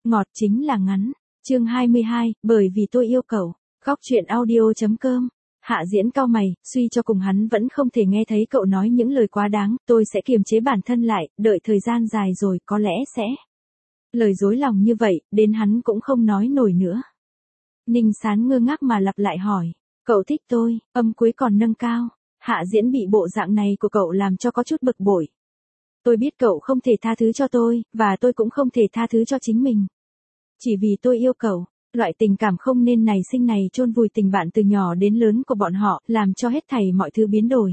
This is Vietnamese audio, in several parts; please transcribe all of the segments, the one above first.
ngọt chính là ngắn. Chương 22, bởi vì tôi yêu cậu. Góc truyện audio.com. Hạ Diễn cau mày, suy cho cùng hắn vẫn không thể nghe thấy cậu nói những lời quá đáng, tôi sẽ kiềm chế bản thân lại, đợi thời gian dài rồi có lẽ sẽ. Lời dối lòng như vậy, đến hắn cũng không nói nổi nữa. Ninh Sán ngơ ngác mà lặp lại hỏi, cậu thích tôi, âm cuối còn nâng cao. Hạ Diễn bị bộ dạng này của cậu làm cho có chút bực bội. Tôi biết cậu không thể tha thứ cho tôi, và tôi cũng không thể tha thứ cho chính mình. Chỉ vì tôi yêu cậu, loại tình cảm không nên nảy sinh này chôn vùi tình bạn từ nhỏ đến lớn của bọn họ, làm cho hết thảy mọi thứ biến đổi.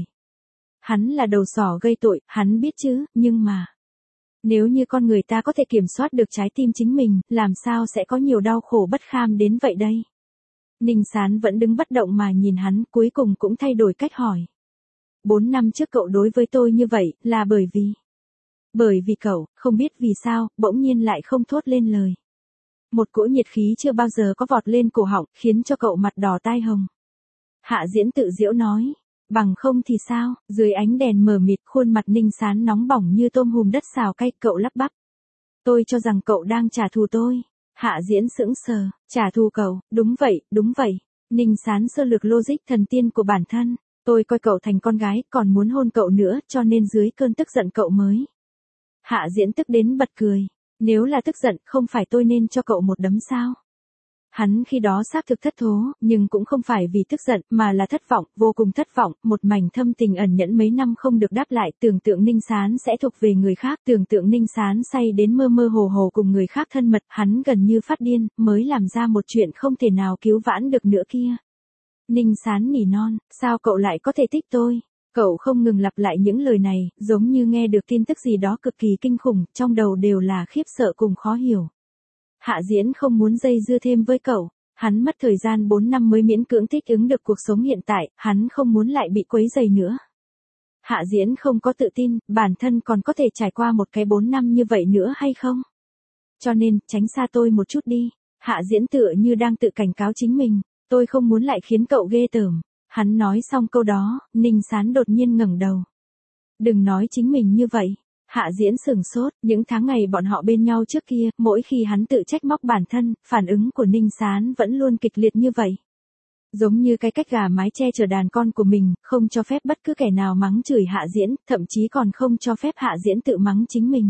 Hắn là đầu sỏ gây tội, hắn biết chứ, nhưng mà... Nếu như con người ta có thể kiểm soát được trái tim chính mình, làm sao sẽ có nhiều đau khổ bất kham đến vậy đây? Ninh Sán vẫn đứng bất động mà nhìn hắn, cuối cùng cũng thay đổi cách hỏi. 4 năm trước cậu đối với tôi như vậy, là bởi vì... Bởi vì cậu, không biết vì sao, bỗng nhiên lại không thốt lên lời. Một cỗ nhiệt khí chưa bao giờ có vọt lên cổ họng, khiến cho cậu mặt đỏ tai hồng. Hạ Diễn tự giễu nói, bằng không thì sao, dưới ánh đèn mờ mịt khuôn mặt Ninh Sán nóng bỏng như tôm hùm đất xào cay, cậu lắp bắp. Tôi cho rằng cậu đang trả thù tôi. Hạ Diễn sững sờ, trả thù cậu, đúng vậy. Ninh Sán sơ lược logic thần tiên của bản thân. Tôi coi cậu thành con gái, còn muốn hôn cậu nữa, cho nên dưới cơn tức giận cậu mới. Hạ Diễn tức đến bật cười. Nếu là tức giận, không phải tôi nên cho cậu một đấm sao? Hắn khi đó xác thực thất thố, nhưng cũng không phải vì tức giận, mà là thất vọng, vô cùng thất vọng, một mảnh thâm tình ẩn nhẫn mấy năm không được đáp lại, tưởng tượng Ninh Sán sẽ thuộc về người khác, tưởng tượng Ninh Sán say đến mơ mơ hồ hồ cùng người khác thân mật, hắn gần như phát điên, mới làm ra một chuyện không thể nào cứu vãn được nữa kia. Ninh Sán nỉ non, sao cậu lại có thể thích tôi? Cậu không ngừng lặp lại những lời này, giống như nghe được tin tức gì đó cực kỳ kinh khủng, trong đầu đều là khiếp sợ cùng khó hiểu. Hạ Diễn không muốn dây dưa thêm với cậu, hắn mất thời gian 4 năm mới miễn cưỡng thích ứng được cuộc sống hiện tại, hắn không muốn lại bị quấy rầy nữa. Hạ Diễn không có tự tin, bản thân còn có thể trải qua một cái 4 năm như vậy nữa hay không? Cho nên, tránh xa tôi một chút đi. Hạ Diễn tựa như đang tự cảnh cáo chính mình, tôi không muốn lại khiến cậu ghê tởm. Hắn nói xong câu đó, Ninh Sán đột nhiên ngẩng đầu. Đừng nói chính mình như vậy. Hạ Diễn sửng sốt, những tháng ngày bọn họ bên nhau trước kia, mỗi khi hắn tự trách móc bản thân, phản ứng của Ninh Sán vẫn luôn kịch liệt như vậy. Giống như cái cách gà mái che chở đàn con của mình, không cho phép bất cứ kẻ nào mắng chửi Hạ Diễn, thậm chí còn không cho phép Hạ Diễn tự mắng chính mình.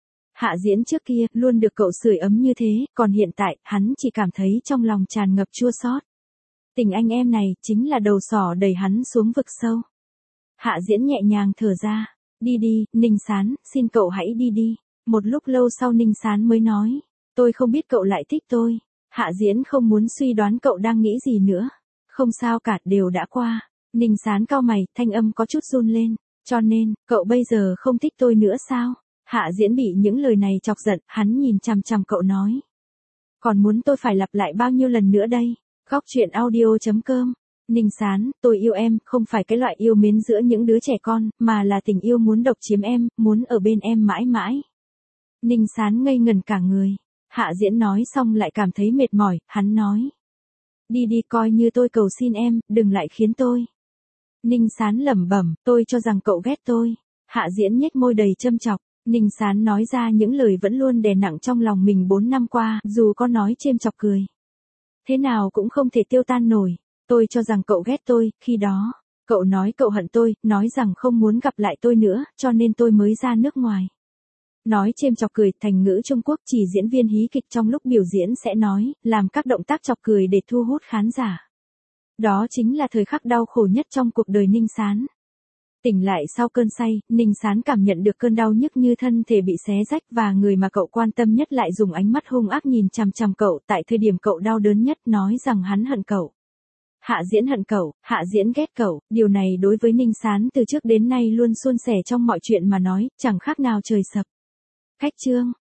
Hạ Diễn trước kia, luôn được cậu sưởi ấm như thế, còn hiện tại, hắn chỉ cảm thấy trong lòng tràn ngập chua xót. Tình anh em này, chính là đầu sỏ đẩy hắn xuống vực sâu. Hạ Diễn nhẹ nhàng thở ra. Đi đi, Ninh Sán, xin cậu hãy đi đi. Một lúc lâu sau Ninh Sán mới nói. Tôi không biết cậu lại thích tôi. Hạ Diễn không muốn suy đoán cậu đang nghĩ gì nữa. Không sao cả, đều đã qua. Ninh Sán cau mày, thanh âm có chút run lên. Cho nên, cậu bây giờ không thích tôi nữa sao? Hạ Diễn bị những lời này chọc giận, hắn nhìn chằm chằm cậu nói. Còn muốn tôi phải lặp lại bao nhiêu lần nữa đây? Góc truyện audio.com. Ninh Sán, tôi yêu em, không phải cái loại yêu mến giữa những đứa trẻ con, mà là tình yêu muốn độc chiếm em, muốn ở bên em mãi mãi. Ninh Sán ngây ngẩn cả người. Hạ Diễn nói xong lại cảm thấy mệt mỏi, hắn nói. Đi đi, coi như tôi cầu xin em, đừng lại khiến tôi. Ninh Sán lẩm bẩm, tôi cho rằng cậu ghét tôi. Hạ Diễn nhếch môi đầy châm chọc. Ninh Sán nói ra những lời vẫn luôn đè nặng trong lòng mình 4 năm qua, dù có nói chêm chọc cười. Thế nào cũng không thể tiêu tan nổi. Tôi cho rằng cậu ghét tôi, khi đó, cậu nói cậu hận tôi, nói rằng không muốn gặp lại tôi nữa, cho nên tôi mới ra nước ngoài. Nói chêm chọc cười, thành ngữ Trung Quốc chỉ diễn viên hí kịch trong lúc biểu diễn sẽ nói, làm các động tác chọc cười để thu hút khán giả. Đó chính là thời khắc đau khổ nhất trong cuộc đời Ninh Sán. Tỉnh lại sau cơn say, Ninh Sán cảm nhận được cơn đau nhức như thân thể bị xé rách và người mà cậu quan tâm nhất lại dùng ánh mắt hung ác nhìn chằm chằm cậu tại thời điểm cậu đau đớn nhất, nói rằng hắn hận cậu. Hạ Diễn hận cậu, Hạ Diễn ghét cậu, điều này đối với Ninh Sán từ trước đến nay luôn suôn sẻ trong mọi chuyện mà nói, chẳng khác nào trời sập. Cách chương